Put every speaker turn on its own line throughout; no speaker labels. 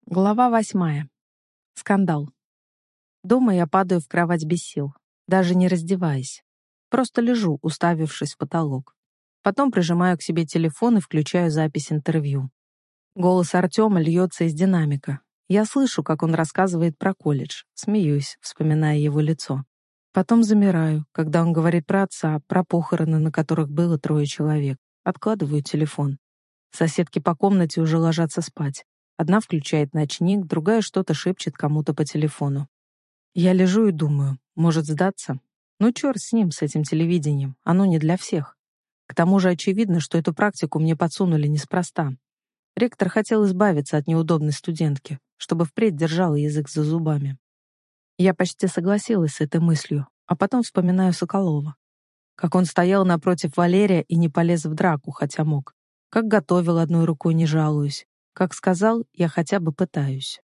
Глава 8. Скандал. Дома я падаю в кровать без сил, даже не раздеваясь. Просто лежу, уставившись в потолок. Потом прижимаю к себе телефон и включаю запись интервью. Голос Артема льется из динамика. Я слышу, как он рассказывает про колледж, смеюсь, вспоминая его лицо. Потом замираю, когда он говорит про отца, про похороны, на которых было 3 человек. Откладываю телефон. Соседки по комнате уже ложатся спать. Одна включает ночник, другая что-то шепчет кому-то по телефону. Я лежу и думаю, может сдаться? Ну черт с ним, с этим телевидением, оно не для всех. К тому же очевидно, что эту практику мне подсунули неспроста. Ректор хотел избавиться от неудобной студентки, чтобы впредь держала язык за зубами. Я почти согласилась с этой мыслью, а потом вспоминаю Соколова. Как он стоял напротив Валерия и не полез в драку, хотя мог. Как готовил одной рукой, не жалуюсь. Как сказал, я хотя бы пытаюсь.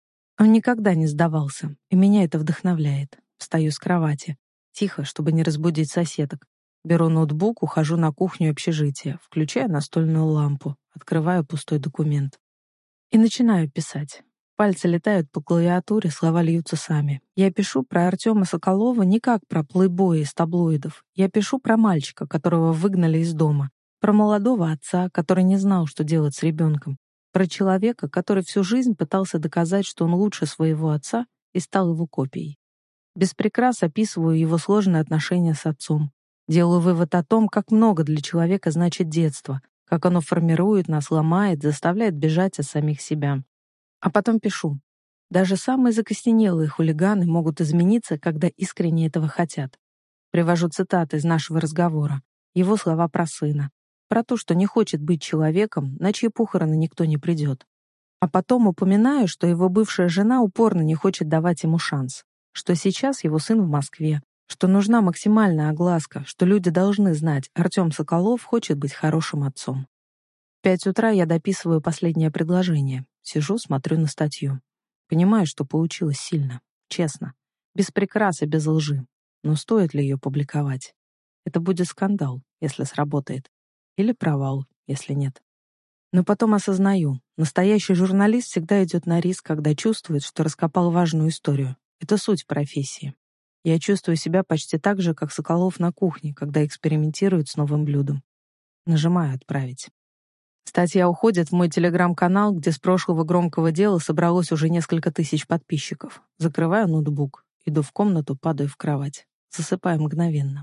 Он никогда не сдавался, и меня это вдохновляет. Встаю с кровати. Тихо, чтобы не разбудить соседок. Беру ноутбук, ухожу на кухню общежития, включаю настольную лампу, открываю пустой документ. И начинаю писать. Пальцы летают по клавиатуре, слова льются сами. Я пишу про Артема Соколова не как про плейбоя из таблоидов. Я пишу про мальчика, которого выгнали из дома. Про молодого отца, который не знал, что делать с ребенком. Про человека, который всю жизнь пытался доказать, что он лучше своего отца, и стал его копией. Без прикрас описываю его сложные отношения с отцом. Делаю вывод о том, как много для человека значит детство, как оно формирует нас, ломает, заставляет бежать от самих себя. А потом пишу. Даже самые закостенелые хулиганы могут измениться, когда искренне этого хотят. Привожу цитаты из нашего разговора. Его слова про сына. Про то, что не хочет быть человеком, на чьи похороны никто не придет. А потом упоминаю, что его бывшая жена упорно не хочет давать ему шанс. Что сейчас его сын в Москве. Что нужна максимальная огласка, что люди должны знать, Артем Соколов хочет быть хорошим отцом. В 5 утра я дописываю последнее предложение. Сижу, смотрю на статью. Понимаю, что получилось сильно, честно. Без прикрас и без лжи. Но стоит ли ее публиковать? Это будет скандал, если сработает. Или провал, если нет. Но потом осознаю, настоящий журналист всегда идет на риск, когда чувствует, что раскопал важную историю. Это суть профессии. Я чувствую себя почти так же, как Соколов на кухне, когда экспериментирует с новым блюдом. Нажимаю «Отправить». Статья уходит в мой телеграм-канал, где с прошлого громкого дела собралось уже несколько тысяч подписчиков. Закрываю ноутбук, иду в комнату, падаю в кровать. Засыпаю мгновенно.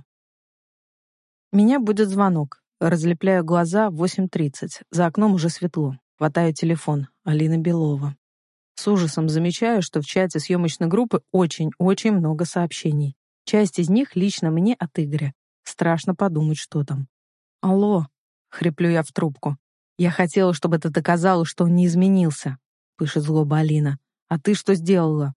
Меня будет звонок. Разлепляю глаза, 8:30. За окном уже светло. Хватаю телефон. Алина Белова. С ужасом замечаю, что в чате съемочной группы очень-очень много сообщений. Часть из них лично мне от Игоря. Страшно подумать, что там. «Алло», — хриплю я в трубку. «Я хотела, чтобы ты доказала, что он не изменился», — пышет злоба Алина. «А ты что сделала?»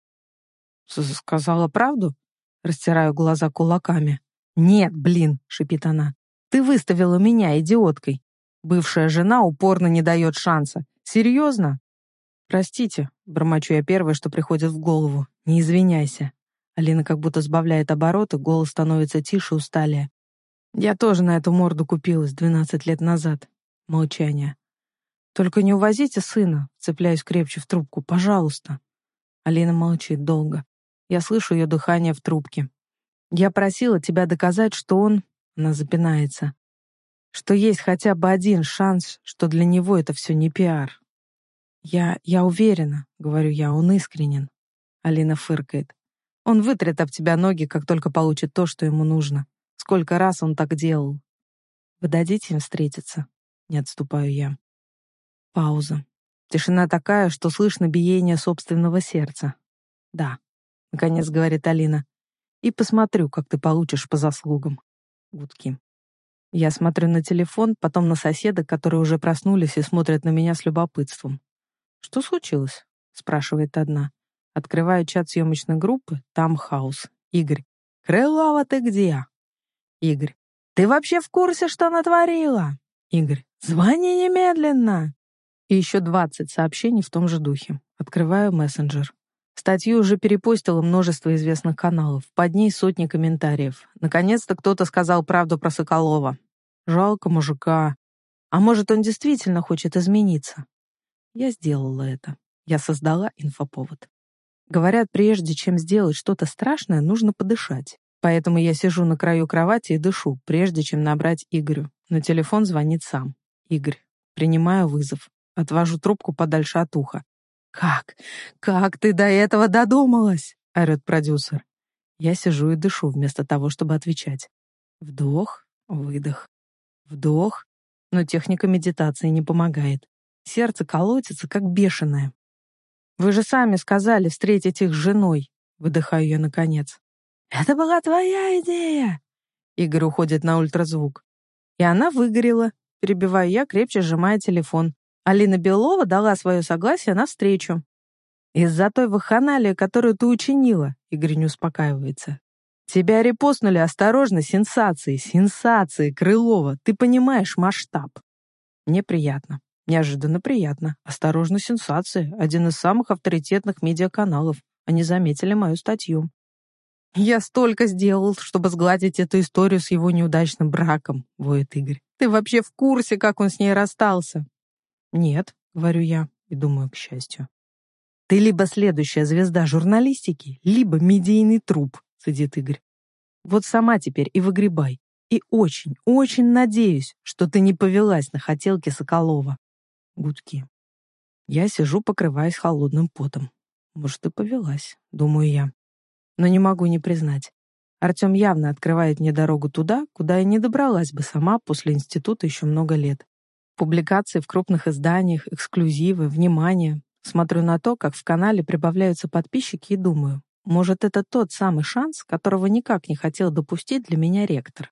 «Сказала правду?» Растираю глаза кулаками. «Нет, блин», — шипит она. «Ты выставила меня идиоткой. Бывшая жена упорно не дает шанса. Серьезно?» «Простите», — бормочу я первое, что приходит в голову. «Не извиняйся». Алина как будто сбавляет обороты, голос становится тише, усталее. «Я тоже на эту морду купилась 12 лет назад». Молчание. «Только не увозите сына», — цепляюсь крепче в трубку. «Пожалуйста». Алина молчит долго. Я слышу ее дыхание в трубке. «Я просила тебя доказать, что он...» Она запинается. «Что есть хотя бы один шанс, что для него это все не пиар». «Я уверена», — говорю я, — «он искренен». Алина фыркает. «Он вытрет об тебя ноги, как только получит то, что ему нужно. Сколько раз он так делал». «Вы дадите им встретиться?» Не отступаю я. Пауза. Тишина такая, что слышно биение собственного сердца. «Да», — наконец говорит Алина. «И посмотрю, как ты получишь по заслугам». Гудки. Я смотрю на телефон, потом на соседок, которые уже проснулись и смотрят на меня с любопытством. «Что случилось?» — спрашивает одна. Открываю чат съемочной группы, там хаос. Игорь. «Крылова, ты где?» Игорь. «Ты вообще в курсе, что натворила?» Игорь. «Звони немедленно!» И еще 20 сообщений в том же духе. Открываю мессенджер. Статью уже перепостило множество известных каналов. Под ней сотни комментариев. Наконец-то кто-то сказал правду про Соколова. Жалко мужика. А может, он действительно хочет измениться? Я сделала это. Я создала инфоповод. Говорят, прежде чем сделать что-то страшное, нужно подышать. Поэтому я сижу на краю кровати и дышу, прежде чем набрать Игорю. Но телефон звонит сам. Игорь. Принимаю вызов. Отвожу трубку подальше от уха. «Как? Как ты до этого додумалась?» — орёт продюсер. Я сижу и дышу, вместо того, чтобы отвечать. Вдох, выдох, вдох. Но техника медитации не помогает. Сердце колотится, как бешеное. «Вы же сами сказали встретить их с женой», — выдыхаю я наконец. «Это была твоя идея!» Игорь уходит на ультразвук. «И она выгорела», — перебиваю я, крепче сжимая телефон. Алина Белова дала свое согласие на встречу. «Из-за той вакханалии, которую ты учинила», — Игорь не успокаивается. «Тебя репостнули, осторожно, сенсации, Крылова. Ты понимаешь масштаб». Мне приятно. Неожиданно приятно. Осторожно, сенсации. Один из самых авторитетных медиаканалов. Они заметили мою статью. «Я столько сделал, чтобы сгладить эту историю с его неудачным браком», — воет Игорь. «Ты вообще в курсе, как он с ней расстался?» «Нет», — говорю я и думаю, к счастью. «Ты либо следующая звезда журналистики, либо медийный труп», — сидит Игорь. «Вот сама теперь и выгребай. И очень, очень надеюсь, что ты не повелась на хотелки Соколова». Гудки. Я сижу, покрываясь холодным потом. Может, и повелась, думаю я. Но не могу не признать. Артем явно открывает мне дорогу туда, куда я не добралась бы сама после института еще много лет. Публикации в крупных изданиях, эксклюзивы, внимание. Смотрю на то, как в канале прибавляются подписчики, и думаю, может, это тот самый шанс, которого никак не хотел допустить для меня ректор.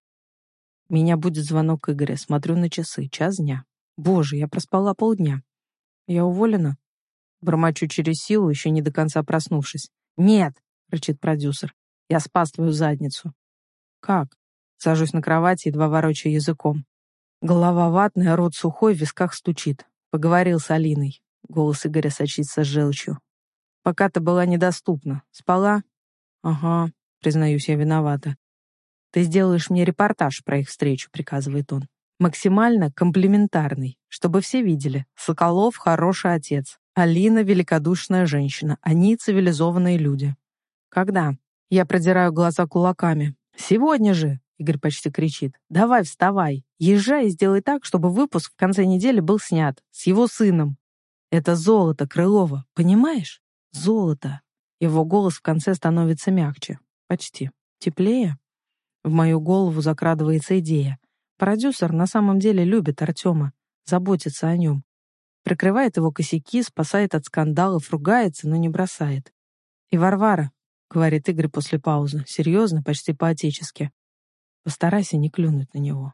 Меня будет звонок Игоря, смотрю на часы, 1:00 дня. Боже, я проспала полдня. Я уволена? Бормочу через силу, еще не до конца проснувшись. «Нет!» — рычит продюсер. «Я спас твою задницу». «Как?» Сажусь на кровати, едва ворочаю языком. Голова ватная, рот сухой, в висках стучит. Поговорил с Алиной. Голос Игоря сочится желчью. «Пока ты была недоступна. Спала?» «Ага», признаюсь, я виновата. «Ты сделаешь мне репортаж про их встречу», — приказывает он. «Максимально комплиментарный, чтобы все видели. Соколов — хороший отец. Алина — великодушная женщина. Они — цивилизованные люди». «Когда?» Я продираю глаза кулаками. «Сегодня же!» — Игорь почти кричит. «Давай, вставай. Езжай и сделай так, чтобы выпуск в конце недели был снят. С его сыном. Это золото Крылова, понимаешь? Золото». Его голос в конце становится мягче. Почти. Теплее. В мою голову закрадывается идея. Продюсер на самом деле любит Артема, заботится о нем. Прикрывает его косяки, спасает от скандалов, ругается, но не бросает. «И Варвара», — говорит Игорь после паузы, серьезно, почти по-отечески. «Постарайся не клюнуть на него».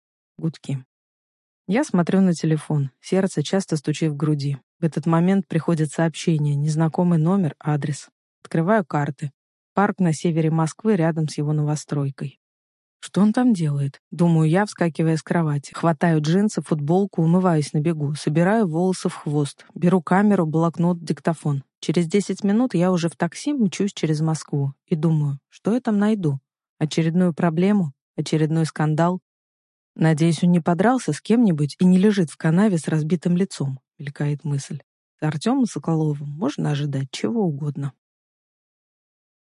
Гудки. Я смотрю на телефон, сердце часто стучит в груди. В этот момент приходит сообщение, незнакомый номер, адрес. Открываю карты. Парк на севере Москвы рядом с его новостройкой. Что он там делает? Думаю я, вскакивая с кровати. Хватаю джинсы, футболку, умываюсь на бегу, собираю волосы в хвост, беру камеру, блокнот, диктофон. Через 10 минут я уже в такси мчусь через Москву и думаю, что я там найду? Очередную проблему? Очередной скандал? Надеюсь, он не подрался с кем-нибудь и не лежит в канаве с разбитым лицом, мелькает мысль. С Артемом Соколовым можно ожидать чего угодно.